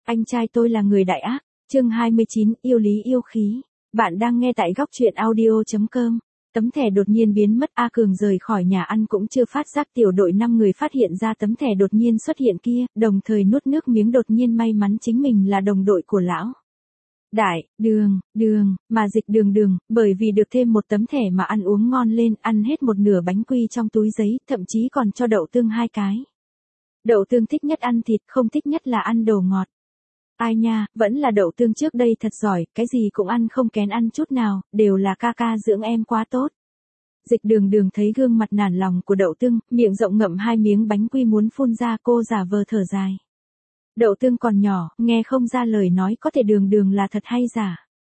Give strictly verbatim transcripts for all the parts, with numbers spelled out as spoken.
Anh trai tôi là người đại ác. Chương hai mươi chín, yêu lý yêu khí. Bạn đang nghe tại góc truyện audio chấm com. Tấm thẻ đột nhiên biến mất. A Cường rời khỏi nhà ăn cũng chưa phát giác tiểu đội năm người phát hiện ra tấm thẻ đột nhiên xuất hiện kia, đồng thời nuốt nước miếng đột nhiên may mắn chính mình là đồng đội của lão đại, đường, đường, mà dịch đường đường, bởi vì được thêm một tấm thẻ mà ăn uống ngon lên, ăn hết một nửa bánh quy trong túi giấy, thậm chí còn cho đậu tương hai cái. Đậu tương thích nhất ăn thịt, không thích nhất là ăn đồ ngọt. Ai nha, vẫn là đậu tương trước đây thật giỏi, cái gì cũng ăn không kén ăn chút nào, đều là ca ca dưỡng em quá tốt. Dịch đường đường thấy gương mặt nản lòng của đậu tương, miệng rộng ngậm hai miếng bánh quy muốn phun ra, cô giả vờ thở dài. Đậu tương còn nhỏ, nghe không ra lời nói, có thể đường đường là thật hay giả.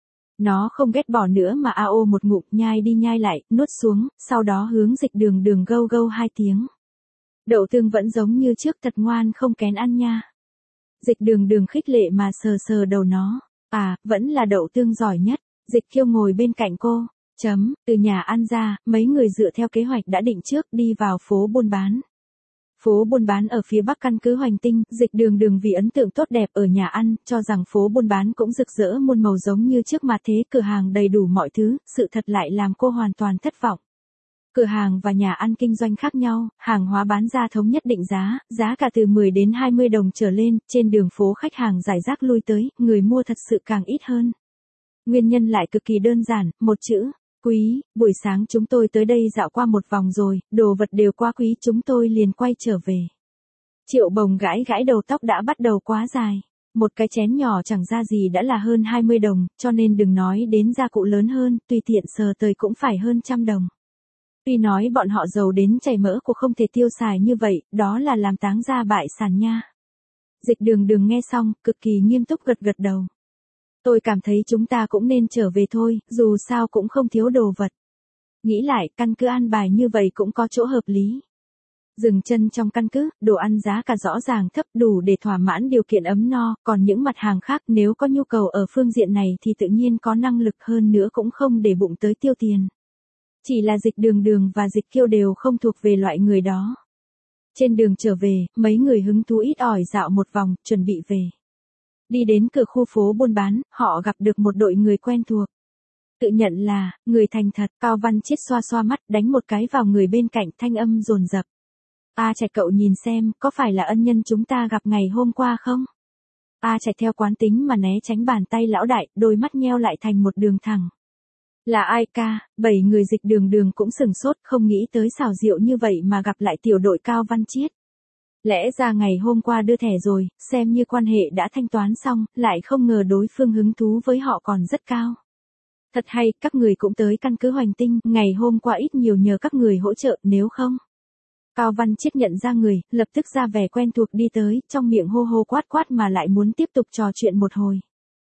Nó không ghét bỏ nữa mà a ô một ngụm, nhai đi nhai lại, nuốt xuống, sau đó hướng dịch đường đường gâu gâu hai tiếng. Đậu tương vẫn giống như trước, thật ngoan không kén ăn nha. Dịch đường đường khích lệ mà sờ sờ đầu nó. À, vẫn là đậu tương giỏi nhất. Dịch Kiêu ngồi bên cạnh cô. Chấm, từ nhà ăn ra, mấy người dựa theo kế hoạch đã định trước đi vào phố buôn bán. Phố buôn bán ở phía bắc căn cứ Hoành Tinh, dịch đường đường vì ấn tượng tốt đẹp ở nhà ăn, cho rằng phố buôn bán cũng rực rỡ muôn màu giống như trước mà thế, cửa hàng đầy đủ mọi thứ, sự thật lại làm cô hoàn toàn thất vọng. Cửa hàng và nhà ăn kinh doanh khác nhau, hàng hóa bán ra thống nhất định giá, giá cả từ mười đến hai mươi đồng trở lên, trên đường phố khách hàng rải rác lui tới, người mua thật sự càng ít hơn. Nguyên nhân lại cực kỳ đơn giản, một chữ, quý. Buổi sáng chúng tôi tới đây dạo qua một vòng rồi, đồ vật đều quá quý, chúng tôi liền quay trở về. Triệu Bồng gãi gãi đầu, tóc đã bắt đầu quá dài. Một cái chén nhỏ chẳng ra gì đã là hơn hai mươi đồng, cho nên đừng nói đến gia cụ lớn hơn, tùy tiện sờ tời cũng phải hơn trăm đồng. Tuy nói bọn họ giàu đến chảy mỡ của không thể tiêu xài như vậy, đó là làm táng gia bại sản nha. Dịch đường đường nghe xong, cực kỳ nghiêm túc gật gật đầu. Tôi cảm thấy chúng ta cũng nên trở về thôi, dù sao cũng không thiếu đồ vật. Nghĩ lại, căn cứ an bài như vậy cũng có chỗ hợp lý. Dừng chân trong căn cứ, đồ ăn giá cả rõ ràng thấp, đủ để thỏa mãn điều kiện ấm no, còn những mặt hàng khác nếu có nhu cầu ở phương diện này thì tự nhiên có năng lực hơn nữa cũng không để bụng tới tiêu tiền. Chỉ là dịch đường đường và dịch Kiêu đều không thuộc về loại người đó. Trên đường trở về, mấy người hứng thú ít ỏi dạo một vòng, chuẩn bị về. Đi đến cửa khu phố buôn bán, họ gặp được một đội người quen thuộc. Tự nhận là, người thành thật, Cao Văn Chiết xoa xoa mắt, đánh một cái vào người bên cạnh, thanh âm dồn dập. A Trạch cậu nhìn xem, có phải là ân nhân chúng ta gặp ngày hôm qua không? A Trạch theo quán tính mà né tránh bàn tay lão đại, đôi mắt nheo lại thành một đường thẳng. Là ai ca? Bảy người dịch đường đường cũng sừng sốt, không nghĩ tới xảo diệu như vậy mà gặp lại tiểu đội Cao Văn Chiết. Lẽ ra ngày hôm qua đưa thẻ rồi, xem như quan hệ đã thanh toán xong, lại không ngờ đối phương hứng thú với họ còn rất cao. Thật hay, các người cũng tới căn cứ Hoành Tinh, ngày hôm qua ít nhiều nhờ các người hỗ trợ, nếu không. Cao Văn Chiết nhận ra người, lập tức ra vẻ quen thuộc đi tới, trong miệng hô hô quát quát mà lại muốn tiếp tục trò chuyện một hồi.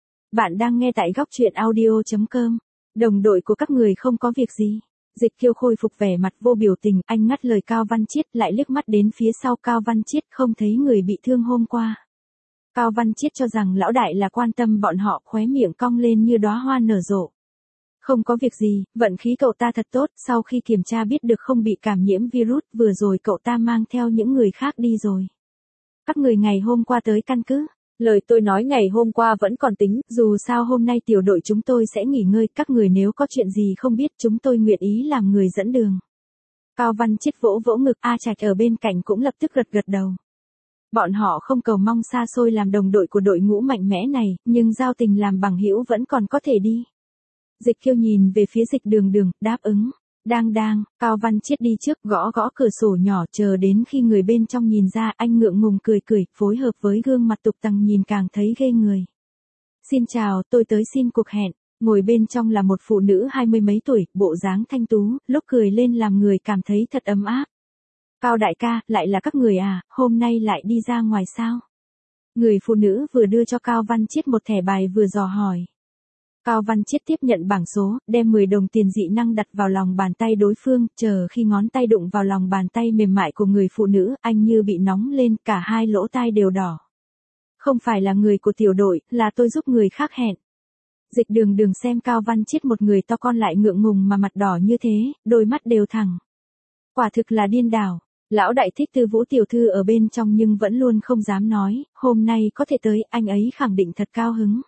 Bạn đang nghe tại góc truyện audio chấm com. Đồng đội của các người không có việc gì. Dịch Kiêu khôi phục vẻ mặt vô biểu tình, anh ngắt lời Cao Văn Chiết, lại liếc mắt đến phía sau Cao Văn Chiết, không thấy người bị thương hôm qua. Cao Văn Chiết cho rằng lão đại là quan tâm bọn họ, khóe miệng cong lên như đóa hoa nở rộ. Không có việc gì, vận khí cậu ta thật tốt, sau khi kiểm tra biết được không bị cảm nhiễm virus, vừa rồi cậu ta mang theo những người khác đi rồi. Các người ngày hôm qua tới căn cứ. Lời tôi nói ngày hôm qua vẫn còn tính, dù sao hôm nay tiểu đội chúng tôi sẽ nghỉ ngơi, các người nếu có chuyện gì không biết chúng tôi nguyện ý làm người dẫn đường. Cao Văn Chiết vỗ vỗ ngực, A Trạch ở bên cạnh cũng lập tức gật gật đầu. Bọn họ không cầu mong xa xôi làm đồng đội của đội ngũ mạnh mẽ này, nhưng giao tình làm bằng hữu vẫn còn có thể đi. Dịch Kiêu nhìn về phía dịch đường đường, đáp ứng. Đang đang, Cao Văn Chiết đi trước, gõ gõ cửa sổ nhỏ, chờ đến khi người bên trong nhìn ra, anh ngượng ngùng cười cười, phối hợp với gương mặt tục tằng nhìn càng thấy ghê người. Xin chào, tôi tới xin cuộc hẹn. Ngồi bên trong là một phụ nữ hai mươi mấy tuổi, bộ dáng thanh tú, lúc cười lên làm người cảm thấy thật ấm áp. Cao đại ca, lại là các người à, hôm nay lại đi ra ngoài sao? Người phụ nữ vừa đưa cho Cao Văn Chiết một thẻ bài vừa dò hỏi. Cao Văn Chiết tiếp nhận bảng số, đem mười đồng tiền dị năng đặt vào lòng bàn tay đối phương, chờ khi ngón tay đụng vào lòng bàn tay mềm mại của người phụ nữ, anh như bị nóng lên, cả hai lỗ tai đều đỏ. Không phải là người của tiểu đội, là tôi giúp người khác hẹn. Dịch đường đường xem Cao Văn Chiết một người to con lại ngượng ngùng mà mặt đỏ như thế, đôi mắt đều thẳng. Quả thực là điên đảo. Lão đại thích Tư Vũ tiểu thư ở bên trong nhưng vẫn luôn không dám nói, hôm nay có thể tới, anh ấy khẳng định thật cao hứng.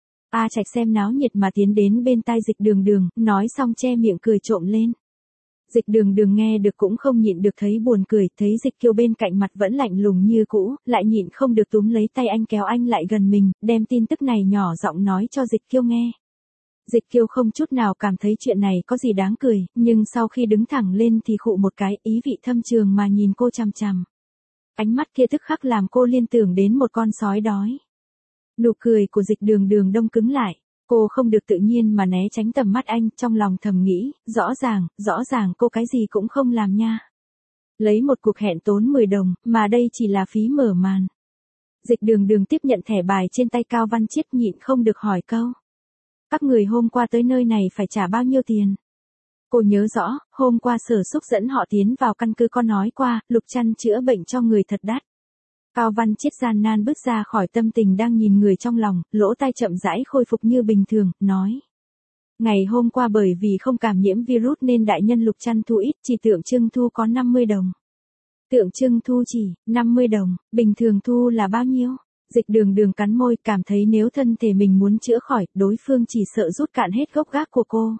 A Trạch xem náo nhiệt mà tiến đến bên tai Dịch Đường Đường, nói xong che miệng cười trộm lên. Dịch Đường Đường nghe được cũng không nhịn được thấy buồn cười, thấy Dịch Kiêu bên cạnh mặt vẫn lạnh lùng như cũ, lại nhịn không được túm lấy tay anh kéo anh lại gần mình, đem tin tức này nhỏ giọng nói cho Dịch Kiêu nghe. Dịch Kiêu không chút nào cảm thấy chuyện này có gì đáng cười, nhưng sau khi đứng thẳng lên thì khụ một cái, ý vị thâm trường mà nhìn cô chằm chằm. Ánh mắt kia tức khắc làm cô liên tưởng đến một con sói đói. Nụ cười của Dịch Đường Đường đông cứng lại, cô không được tự nhiên mà né tránh tầm mắt anh, trong lòng thầm nghĩ, rõ ràng, rõ ràng cô cái gì cũng không làm nha. Lấy một cuộc hẹn tốn mười đồng, mà đây chỉ là phí mở màn. Dịch Đường Đường tiếp nhận thẻ bài trên tay Cao Văn Chiết, nhịn không được hỏi câu. Các người hôm qua tới nơi này phải trả bao nhiêu tiền? Cô nhớ rõ, hôm qua Sở Xúc dẫn họ tiến vào căn cứ có nói qua, Lục Trăn chữa bệnh cho người thật đắt. Cao Văn Chiết gian nan bước ra khỏi tâm tình đang nhìn người trong lòng, lỗ tai chậm rãi khôi phục như bình thường, nói. Ngày hôm qua bởi vì không cảm nhiễm virus nên đại nhân Lục Trăn thu ít, chỉ tượng trưng thu có năm mươi đồng. Tượng trưng thu chỉ, năm mươi đồng, bình thường thu là bao nhiêu? Dịch Đường Đường cắn môi, cảm thấy nếu thân thể mình muốn chữa khỏi, đối phương chỉ sợ rút cạn hết gốc gác của cô.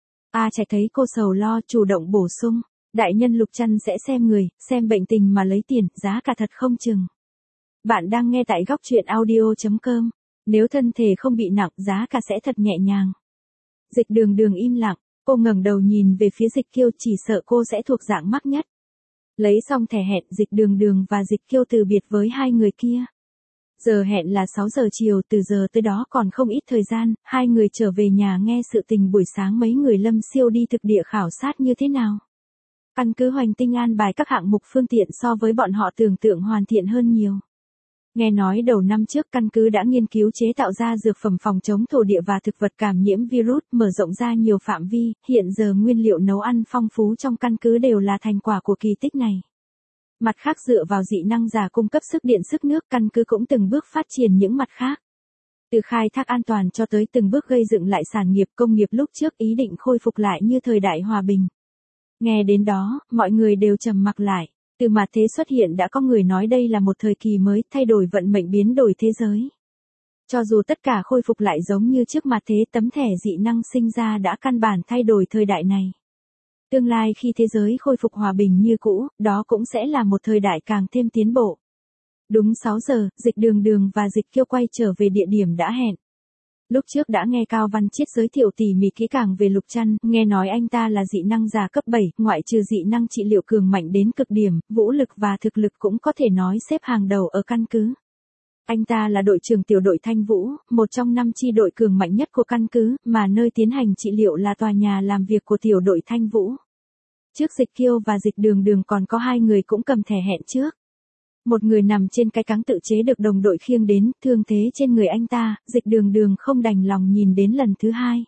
A Trạch thấy cô sầu lo, chủ động bổ sung. Đại nhân Lục Trăn sẽ xem người, xem bệnh tình mà lấy tiền, giá cả thật không chừng. Bạn đang nghe tại góc truyện audio chấm com. Nếu thân thể không bị nặng, giá cả sẽ thật nhẹ nhàng. Dịch Đường Đường im lặng, cô ngẩng đầu nhìn về phía Dịch Kiêu, chỉ sợ cô sẽ thuộc dạng mắc nhất. Lấy xong thẻ hẹn, Dịch Đường Đường và Dịch Kiêu từ biệt với hai người kia. Giờ hẹn là sáu giờ chiều, từ giờ tới đó còn không ít thời gian, hai người trở về nhà nghe sự tình buổi sáng mấy người Lâm Siêu đi thực địa khảo sát như thế nào. Căn cứ Hoành Tinh an bài các hạng mục phương tiện so với bọn họ tưởng tượng hoàn thiện hơn nhiều. Nghe nói đầu năm trước căn cứ đã nghiên cứu chế tạo ra dược phẩm phòng chống thổ địa và thực vật cảm nhiễm virus, mở rộng ra nhiều phạm vi, hiện giờ nguyên liệu nấu ăn phong phú trong căn cứ đều là thành quả của kỳ tích này. Mặt khác dựa vào dị năng giả cung cấp sức điện sức nước, căn cứ cũng từng bước phát triển những mặt khác. Từ khai thác an toàn cho tới từng bước gây dựng lại sản nghiệp công nghiệp lúc trước ý định khôi phục lại như thời đại hòa bình. Nghe đến đó, mọi người đều trầm mặc lại. Từ mặt thế xuất hiện đã có người nói đây là một thời kỳ mới, thay đổi vận mệnh biến đổi thế giới. Cho dù tất cả khôi phục lại giống như trước mặt thế, tấm thẻ dị năng sinh ra đã căn bản thay đổi thời đại này. Tương lai khi thế giới khôi phục hòa bình như cũ, đó cũng sẽ là một thời đại càng thêm tiến bộ. Đúng sáu giờ, Dịch Đường Đường và Dịch Kiêu quay trở về địa điểm đã hẹn. Lúc trước đã nghe Cao Văn Chiết giới thiệu tỉ mỉ kỹ càng về Lục Trăn, nghe nói anh ta là dị năng giả cấp bảy, ngoại trừ dị năng trị liệu cường mạnh đến cực điểm, vũ lực và thực lực cũng có thể nói xếp hàng đầu ở căn cứ. Anh ta là đội trưởng tiểu đội Thanh Vũ, một trong năm chi đội cường mạnh nhất của căn cứ, mà nơi tiến hành trị liệu là tòa nhà làm việc của tiểu đội Thanh Vũ. Trước Dịch Kiêu và Dịch Đường Đường còn có hai người cũng cầm thẻ hẹn trước. Một người nằm trên cái cáng tự chế được đồng đội khiêng đến, thương thế trên người anh ta, Dịch Đường Đường không đành lòng nhìn đến lần thứ hai.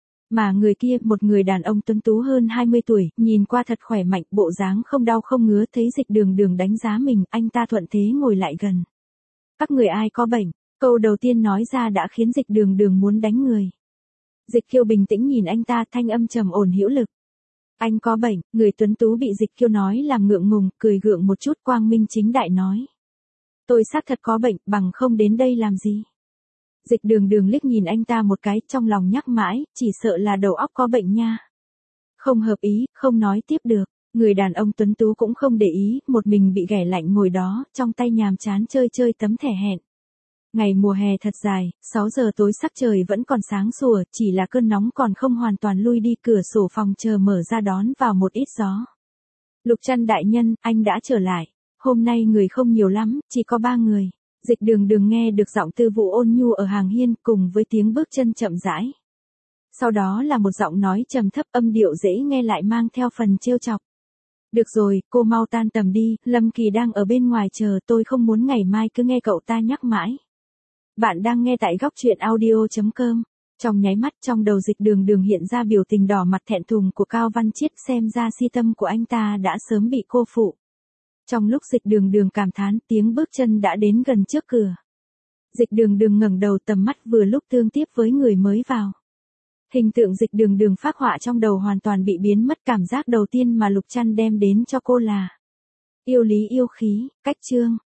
Mà người kia, một người đàn ông tuấn tú hơn hai mươi tuổi, nhìn qua thật khỏe mạnh, bộ dáng không đau không ngứa, thấy Dịch Đường Đường đánh giá mình, anh ta thuận thế ngồi lại gần. Các người ai có bệnh? Câu đầu tiên nói ra đã khiến Dịch Đường Đường muốn đánh người. Dịch Kiêu bình tĩnh nhìn anh ta, thanh âm trầm ổn hữu lực. Anh có bệnh, người tuấn tú bị Dịch Kiêu nói làm ngượng ngùng, cười gượng một chút, quang minh chính đại nói. Tôi xác thật có bệnh, bằng không đến đây làm gì. Dịch Đường Đường liếc nhìn anh ta một cái, trong lòng nhắc mãi, chỉ sợ là đầu óc có bệnh nha. Không hợp ý, không nói tiếp được. Người đàn ông tuấn tú cũng không để ý, một mình bị ghẻ lạnh ngồi đó, trong tay nhàm chán chơi chơi tấm thẻ hẹn. Ngày mùa hè thật dài, sáu giờ tối sắc trời vẫn còn sáng sủa, chỉ là cơn nóng còn không hoàn toàn lui đi, cửa sổ phòng chờ mở ra đón vào một ít gió. Lục Trăn đại nhân, anh đã trở lại. Hôm nay người không nhiều lắm, chỉ có ba người. Dịch Đường Đường nghe được giọng Tư Vũ ôn nhu ở hàng hiên cùng với tiếng bước chân chậm rãi. Sau đó là một giọng nói trầm thấp, âm điệu dễ nghe lại mang theo phần trêu chọc. Được rồi, cô mau tan tầm đi, Lâm Kỳ đang ở bên ngoài chờ, tôi không muốn ngày mai cứ nghe cậu ta nhắc mãi. Bạn đang nghe tại góc truyện audio chấm com. Trong nháy mắt trong đầu Dịch Đường Đường hiện ra biểu tình đỏ mặt thẹn thùng của Cao Văn Chiết, xem ra si tâm của anh ta đã sớm bị cô phụ. Trong lúc Dịch Đường Đường cảm thán, tiếng bước chân đã đến gần trước cửa. Dịch Đường Đường ngẩng đầu, tầm mắt vừa lúc tương tiếp với người mới vào. Hình tượng Dịch Đường Đường phác họa trong đầu hoàn toàn bị biến mất, cảm giác đầu tiên mà Lục Trăn đem đến cho cô là Yêu lý yêu khí, cách chương.